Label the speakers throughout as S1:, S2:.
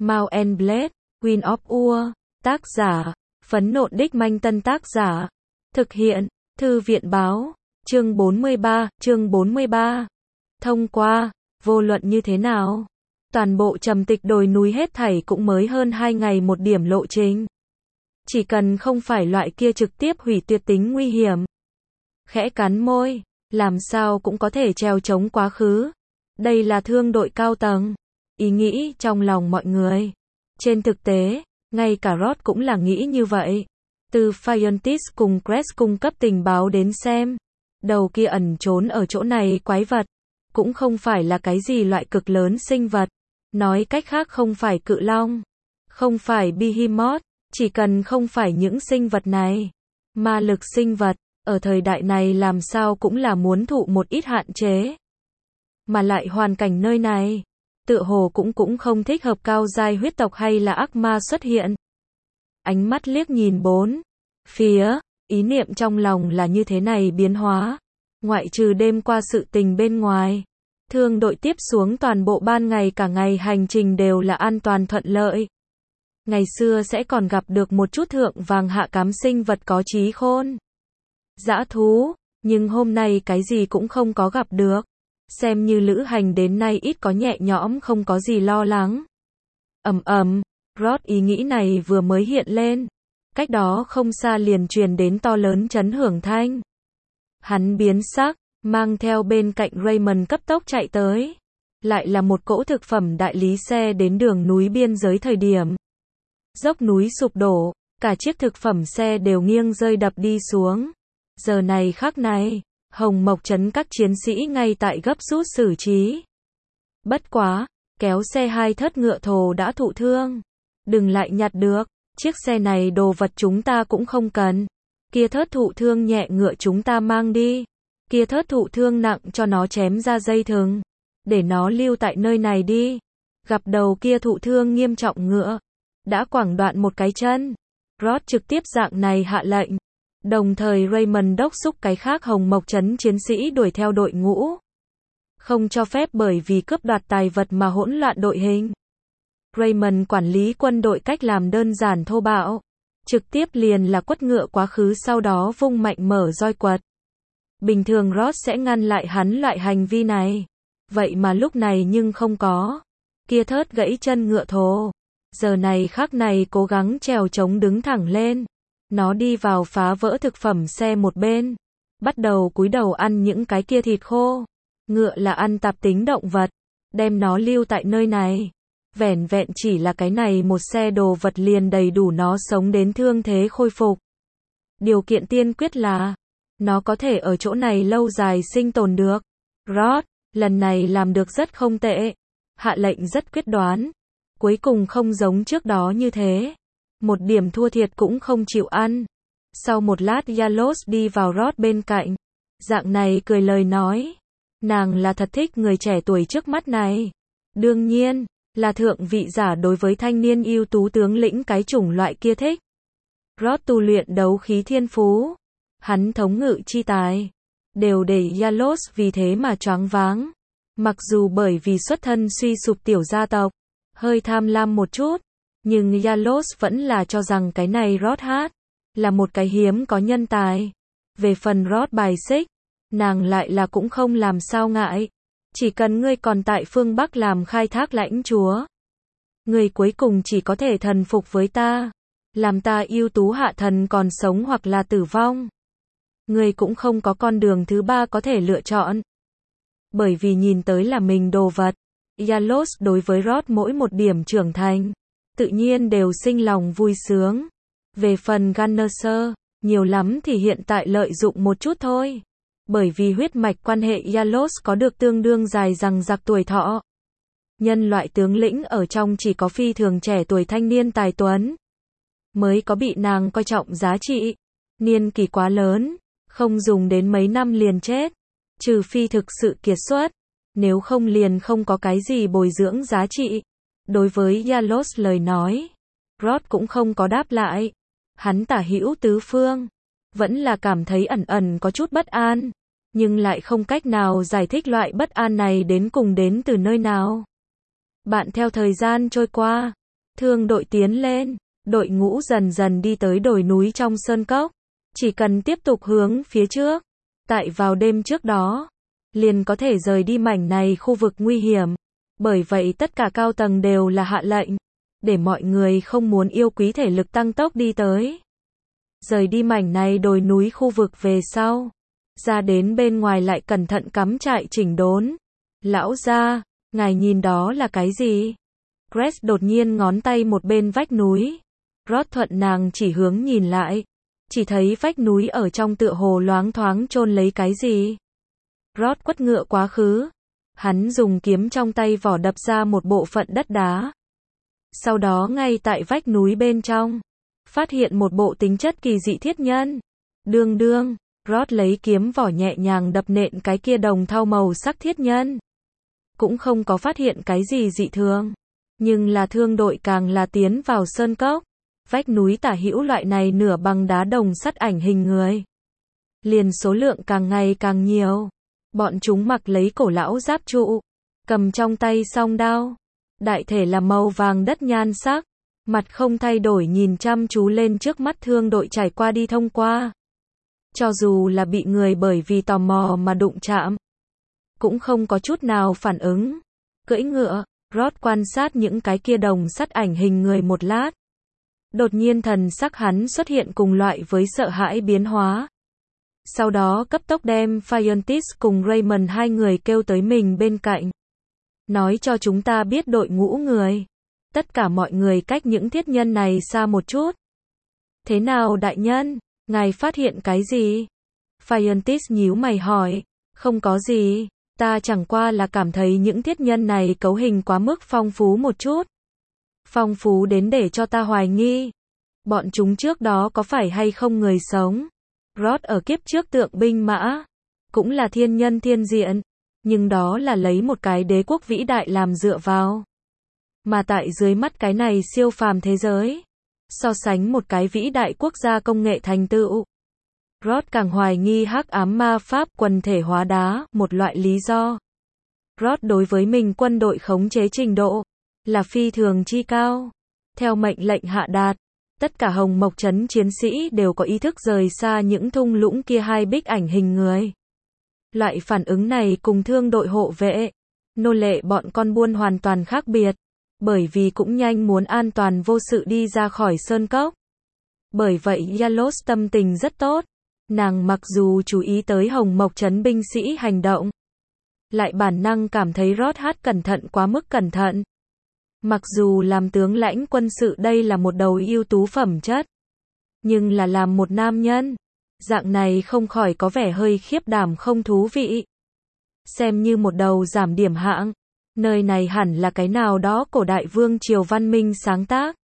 S1: Mount and Blade, Queen of Ur, tác giả, Phấn Nộn Đích Manh Tân tác giả, thực hiện, Thư viện báo, chương 43. Thông qua, vô luận như thế nào? Toàn bộ trầm tịch đồi núi hết thảy cũng mới hơn 2 ngày một điểm lộ trình. Chỉ cần không phải loại kia trực tiếp hủy tuyệt tính nguy hiểm. Khẽ cắn môi, làm sao cũng có thể trèo chống quá khứ. Đây là thương đội cao tầng. Ý nghĩ trong lòng mọi người. Trên thực tế, ngay cả Ross cũng là nghĩ như vậy. Từ Phiontis cùng Crest cung cấp tình báo đến xem. Đầu kia ẩn trốn ở chỗ này quái vật. Cũng không phải là cái gì loại cực lớn sinh vật. Nói cách khác không phải cự long. Không phải behemoth. Chỉ cần không phải những sinh vật này. Ma lực sinh vật, ở thời đại này làm sao cũng là muốn thụ một ít hạn chế. Mà lại hoàn cảnh nơi này, tựa hồ cũng không thích hợp cao giai huyết tộc hay là ác ma xuất hiện. Ánh mắt liếc nhìn bốn phía, ý niệm trong lòng là như thế này biến hóa. Ngoại trừ đêm qua sự tình bên ngoài, thương đội tiếp xuống toàn bộ ban ngày cả ngày hành trình đều là an toàn thuận lợi. Ngày xưa sẽ còn gặp được một chút thượng vàng hạ cám sinh vật có trí khôn. Dã thú, nhưng hôm nay cái gì cũng không có gặp được. Xem như lữ hành đến nay ít có nhẹ nhõm không có gì lo lắng. Ross ý nghĩ này vừa mới hiện lên. Cách đó không xa liền truyền đến to lớn chấn hưởng thanh. Hắn biến sắc, mang theo bên cạnh Raymond cấp tốc chạy tới. Lại là một cỗ thực phẩm đại lý xe đến đường núi biên giới thời điểm. Dốc núi sụp đổ, cả chiếc thực phẩm xe đều nghiêng rơi đập đi xuống. Giờ này khắc này, Hồng Mộc trấn các chiến sĩ ngay tại gấp rút xử trí. Bất quá, kéo xe hai thớt ngựa thồ đã thụ thương. Đừng lại nhặt được, chiếc xe này đồ vật chúng ta cũng không cần. Kia thớt thụ thương nhẹ ngựa chúng ta mang đi. Kia thớt thụ thương nặng cho nó chém ra dây thừng. Để nó lưu tại nơi này đi. Gặp đầu kia thụ thương nghiêm trọng ngựa. Đã quẳng đoạn một cái chân. Ross trực tiếp dạng này hạ lệnh. Đồng thời Raymond đốc thúc cái khác Hồng Mộc trấn chiến sĩ đuổi theo đội ngũ. Không cho phép bởi vì cướp đoạt tài vật mà hỗn loạn đội hình. Raymond quản lý quân đội cách làm đơn giản thô bạo. Trực tiếp liền là quất ngựa quá khứ sau đó vung mạnh mở roi quật. Bình thường Ross sẽ ngăn lại hắn loại hành vi này. Vậy mà lúc này nhưng không có. Kia thớt gãy chân ngựa thồ. Giờ này khắc này cố gắng trèo chống đứng thẳng lên. Nó đi vào phá vỡ thực phẩm xe một bên. Bắt đầu cúi đầu ăn những cái kia thịt khô. Ngựa là ăn tạp tính động vật. Đem nó lưu tại nơi này. Vẻn vẹn chỉ là cái này một xe đồ vật liền đầy đủ nó sống đến thương thế khôi phục. Điều kiện tiên quyết là nó có thể ở chỗ này lâu dài sinh tồn được. Ross, lần này làm được rất không tệ. Hạ lệnh rất quyết đoán. Cuối cùng không giống trước đó như thế. Một điểm thua thiệt cũng không chịu ăn. Sau một lát Yalos đi vào Ross bên cạnh. Dạng này cười lời nói. Nàng là thật thích người trẻ tuổi trước mắt này. Đương nhiên, là thượng vị giả đối với thanh niên ưu tú tướng lĩnh cái chủng loại kia thích. Ross tu luyện đấu khí thiên phú. Hắn thống ngự chi tài. Đều để Yalos vì thế mà choáng váng. Mặc dù bởi vì xuất thân suy sụp tiểu gia tộc. Hơi tham lam một chút. Nhưng Yalos vẫn là cho rằng cái này Ross hát. Là một cái hiếm có nhân tài. Về phần Ross bài xích. Nàng lại là cũng không làm sao ngại. Chỉ cần ngươi còn tại phương Bắc làm khai thác lãnh chúa. Ngươi cuối cùng chỉ có thể thần phục với ta. Làm ta ưu tú hạ thần còn sống hoặc là tử vong. Ngươi cũng không có con đường thứ ba có thể lựa chọn. Bởi vì nhìn tới là mình đồ vật. Yalos đối với Ross mỗi một điểm trưởng thành. Tự nhiên đều sinh lòng vui sướng. Về phần Gunnerser, nhiều lắm thì hiện tại lợi dụng một chút thôi. Bởi vì huyết mạch quan hệ Yalos có được tương đương dài dằng dặc tuổi thọ. Nhân loại tướng lĩnh ở trong chỉ có phi thường trẻ tuổi thanh niên tài tuấn. Mới có bị nàng coi trọng giá trị. Niên kỳ quá lớn, không dùng đến mấy năm liền chết. Trừ phi thực sự kiệt xuất. Nếu không liền không có cái gì bồi dưỡng giá trị. Đối với Yalos lời nói, Ross cũng không có đáp lại. Hắn tả hữu tứ phương. Vẫn là cảm thấy ẩn ẩn có chút bất an. Nhưng lại không cách nào giải thích loại bất an này đến cùng đến từ nơi nào. Bạn theo thời gian trôi qua. Thương đội tiến lên, đội ngũ dần dần đi tới đồi núi trong sơn cốc. Chỉ cần tiếp tục hướng phía trước, tại vào đêm trước đó, liền có thể rời đi mảnh này khu vực nguy hiểm. Bởi vậy tất cả cao tầng đều là hạ lệnh, để mọi người không muốn yêu quý thể lực tăng tốc đi tới. Rời đi mảnh này đồi núi khu vực về sau. Ra đến bên ngoài lại cẩn thận cắm trại chỉnh đốn. Lão gia, ngài nhìn đó là cái gì? Grace đột nhiên ngón tay một bên vách núi. Rod thuận nàng chỉ hướng nhìn lại. Chỉ thấy vách núi ở trong tựa hồ loáng thoáng chôn lấy cái gì. Rod quất ngựa quá khứ. Hắn dùng kiếm trong tay vỏ đập ra một bộ phận đất đá. Sau đó ngay tại vách núi bên trong, phát hiện một bộ tính chất kỳ dị thiết nhân. Đương đương, Rod lấy kiếm vỏ nhẹ nhàng đập nện cái kia đồng thau màu sắc thiết nhân. Cũng không có phát hiện cái gì dị thường. Nhưng là thương đội càng là tiến vào sơn cốc. Vách núi tả hữu loại này nửa bằng đá đồng sắt ảnh hình người. Liền số lượng càng ngày càng nhiều. Bọn chúng mặc lấy cổ lão giáp trụ. Cầm trong tay song đao. Đại thể là màu vàng đất nhan sắc. Mặt không thay đổi nhìn chăm chú lên trước mắt thương đội trải qua đi thông qua. Cho dù là bị người bởi vì tò mò mà đụng chạm, cũng không có chút nào phản ứng. Cưỡi ngựa, Rod quan sát những cái kia đồng sắt ảnh hình người một lát. Đột nhiên thần sắc hắn xuất hiện cùng loại với sợ hãi biến hóa. Sau đó cấp tốc đem Phiontis cùng Raymond hai người kêu tới mình bên cạnh. Nói cho chúng ta biết đội ngũ người. Tất cả mọi người cách những thiết nhân này xa một chút. Thế nào đại nhân? Ngài phát hiện cái gì? Phiontis nhíu mày hỏi. Không có gì. Ta chẳng qua là cảm thấy những thiết nhân này cấu hình quá mức phong phú một chút. Phong phú đến để cho ta hoài nghi. Bọn chúng trước đó có phải hay không người sống? Rod ở kiếp trước tượng binh mã. Cũng là thiên nhân thiên diện. Nhưng đó là lấy một cái đế quốc vĩ đại làm dựa vào. Mà tại dưới mắt cái này siêu phàm thế giới. So sánh một cái vĩ đại quốc gia công nghệ thành tựu. Rod càng hoài nghi hắc ám ma pháp quần thể hóa đá, một loại lý do. Rod đối với mình quân đội khống chế trình độ, là phi thường chi cao. Theo mệnh lệnh hạ đạt, tất cả Hồng Mộc trấn chiến sĩ đều có ý thức rời xa những thung lũng kia hai bích ảnh hình người. Loại phản ứng này cùng thương đội hộ vệ, nô lệ bọn con buôn hoàn toàn khác biệt. Bởi vì cũng nhanh muốn an toàn vô sự đi ra khỏi sơn cốc. Bởi vậy Yalos tâm tình rất tốt. Nàng mặc dù chú ý tới Hồng Mộc trấn binh sĩ hành động, lại bản năng cảm thấy Rod hát cẩn thận quá mức cẩn thận. Mặc dù làm tướng lãnh quân sự đây là một đầu ưu tú phẩm chất, nhưng là làm một nam nhân, dạng này không khỏi có vẻ hơi khiếp đảm không thú vị. Xem như một đầu giảm điểm hạng. Nơi này hẳn là cái nào đó cổ đại vương triều văn minh sáng tác.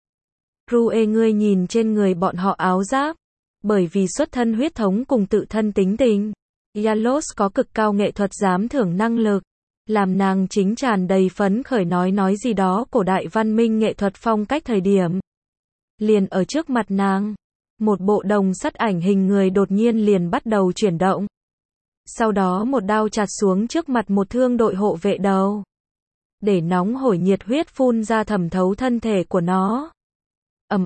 S1: Rue ngươi nhìn trên người bọn họ áo giáp. Bởi vì xuất thân huyết thống cùng tự thân tính tình. Yalos có cực cao nghệ thuật giám thưởng năng lực. Làm nàng chính tràn đầy phấn khởi nói gì đó cổ đại văn minh nghệ thuật phong cách thời điểm. Liền ở trước mặt nàng. Một bộ đồng sắt ảnh hình người đột nhiên liền bắt đầu chuyển động. Sau đó một đao chặt xuống trước mặt một thương đội hộ vệ đầu. Để nóng hổi nhiệt huyết phun ra thẩm thấu thân thể của nó. Ầm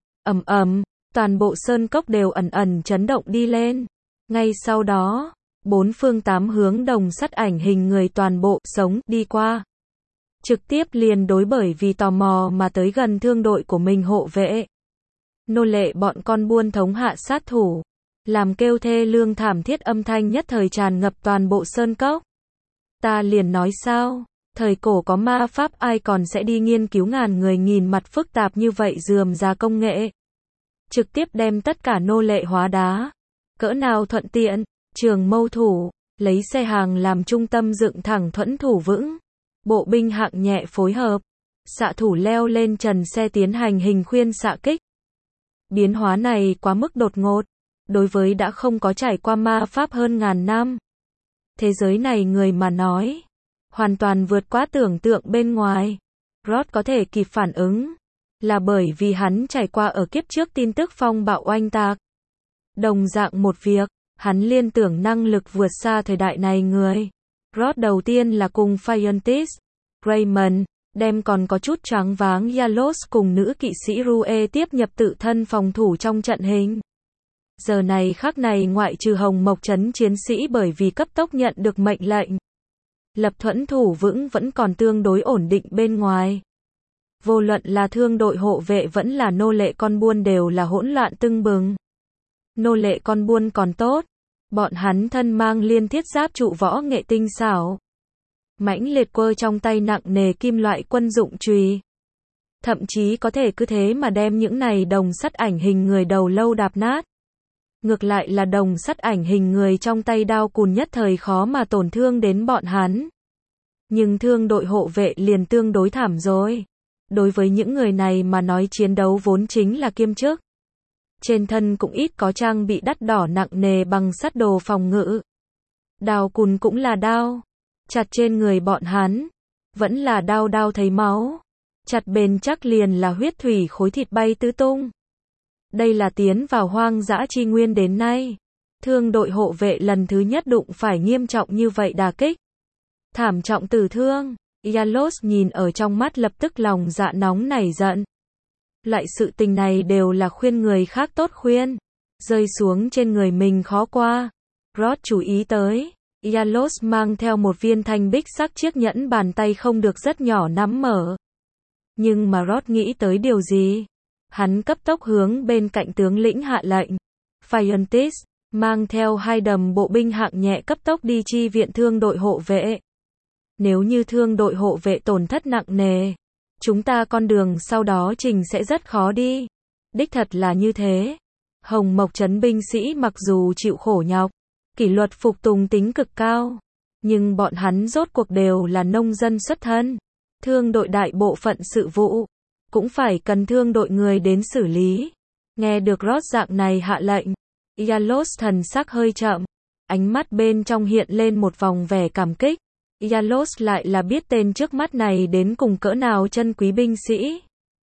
S1: ầm, toàn bộ sơn cốc đều ẩn ẩn chấn động đi lên. Ngay sau đó, bốn phương tám hướng đồng sắt ảnh hình người toàn bộ sống đi qua. Trực tiếp liền đối bởi vì tò mò mà tới gần thương đội của mình hộ vệ. Nô lệ bọn con buôn thống hạ sát thủ. Làm kêu thê lương thảm thiết âm thanh nhất thời tràn ngập toàn bộ sơn cốc. Ta liền nói sao? Thời cổ có ma pháp ai còn sẽ đi nghiên cứu ngàn người nghìn mặt phức tạp như vậy rườm rà công nghệ. Trực tiếp đem tất cả nô lệ hóa đá. Cỡ nào thuận tiện, trường mâu thủ, lấy xe hàng làm trung tâm dựng thẳng thuẫn thủ vững. Bộ binh hạng nhẹ phối hợp. Xạ thủ leo lên trần xe tiến hành hình khuyên xạ kích. Biến hóa này quá mức đột ngột. Đối với đã không có trải qua ma pháp hơn ngàn năm. Thế giới này người mà nói. Hoàn toàn vượt quá tưởng tượng bên ngoài. Rod có thể kịp phản ứng. Là bởi vì hắn trải qua ở kiếp trước tin tức phong bạo oanh tạc. Đồng dạng một việc, hắn liên tưởng năng lực vượt xa thời đại này người. Rod đầu tiên là cùng Phiontis, Raymond, đem còn có chút choáng váng Yalos cùng nữ kỵ sĩ Rue tiếp nhập tự thân phòng thủ trong trận hình. Giờ này khắc này ngoại trừ Hồng Mộc Trấn chiến sĩ bởi vì cấp tốc nhận được mệnh lệnh lập thuẫn thủ vững vẫn còn tương đối ổn định bên ngoài. Vô luận là thương đội hộ vệ vẫn là nô lệ con buôn đều là hỗn loạn tưng bừng. Nô lệ con buôn còn tốt, bọn hắn thân mang liên thiết giáp trụ võ nghệ tinh xảo. Mãnh liệt quơ trong tay nặng nề kim loại quân dụng chùy. Thậm chí có thể cứ thế mà đem những này đồng sắt ảnh hình người đầu lâu đạp nát. Ngược lại là đồng sắt ảnh hình người trong tay đao cùn nhất thời khó mà tổn thương đến bọn hắn. Nhưng thương đội hộ vệ liền tương đối thảm rồi. Đối với những người này mà nói chiến đấu vốn chính là kiêm chức. Trên thân cũng ít có trang bị đắt đỏ nặng nề bằng sắt đồ phòng ngự. Đao cùn cũng là đao. Chặt trên người bọn hắn. Vẫn là đao đao thấy máu. Chặt bền chắc liền là huyết thủy khối thịt bay tứ tung. Đây là tiến vào hoang dã chi nguyên đến nay. Thương đội hộ vệ lần thứ nhất đụng phải nghiêm trọng như vậy đả kích. Thảm trọng tử thương. Yalos nhìn ở trong mắt lập tức lòng dạ nóng nảy giận. Loại sự tình này đều là khuyên người khác tốt khuyên. Rơi xuống trên người mình khó qua. Rod chú ý tới. Yalos mang theo một viên thanh bích sắc chiếc nhẫn bàn tay không được rất nhỏ nắm mở. Nhưng mà Rod nghĩ tới điều gì? Hắn cấp tốc hướng bên cạnh tướng lĩnh hạ lệnh. Phiontis, mang theo 2 đầm bộ binh hạng nhẹ cấp tốc đi chi viện thương đội hộ vệ. Nếu như thương đội hộ vệ tổn thất nặng nề, chúng ta con đường sau đó trình sẽ rất khó đi. Đích thật là như thế. Hồng Mộc Trấn binh sĩ mặc dù chịu khổ nhọc, kỷ luật phục tùng tính cực cao, nhưng bọn hắn rốt cuộc đều là nông dân xuất thân. Thương đội đại bộ phận sự vụ cũng phải cần thương đội người đến xử lý. Nghe được Rod dạng này hạ lệnh, Yalos thần sắc hơi chậm, ánh mắt bên trong hiện lên một vòng vẻ cảm kích. Yalos lại là biết tên trước mắt này đến cùng cỡ nào chân quý binh sĩ.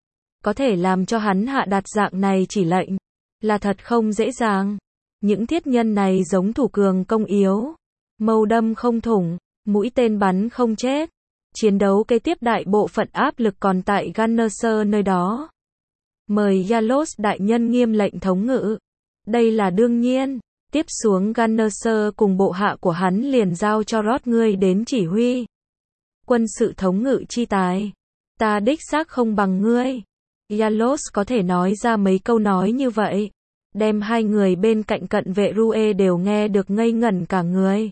S1: Có thể làm cho hắn hạ đạt dạng này chỉ lệnh, là thật không dễ dàng. Những thiết nhân này giống thủ cường công yếu, mâu đâm không thủng, mũi tên bắn không chết. Chiến đấu kế tiếp đại bộ phận áp lực còn tại Gunnerser nơi đó. Mời Yalos đại nhân nghiêm lệnh thống ngự. Đây là đương nhiên. Tiếp xuống Gunnerser cùng bộ hạ của hắn liền giao cho Rod ngươi đến chỉ huy. Quân sự thống ngự chi tài. Ta đích xác không bằng ngươi. Yalos có thể nói ra mấy câu nói như vậy. Đem 2 người bên cạnh cận vệ Rue đều nghe được ngây ngẩn cả người.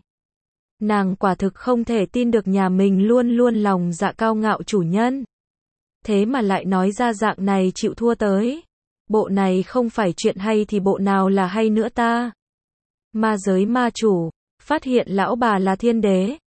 S1: Nàng quả thực không thể tin được nhà mình luôn luôn lòng dạ cao ngạo chủ nhân. Thế mà lại nói ra dạng này chịu thua tới. Bộ này không phải chuyện hay thì bộ nào là hay nữa ta. Ma giới ma chủ, phát hiện lão bà là thiên đế.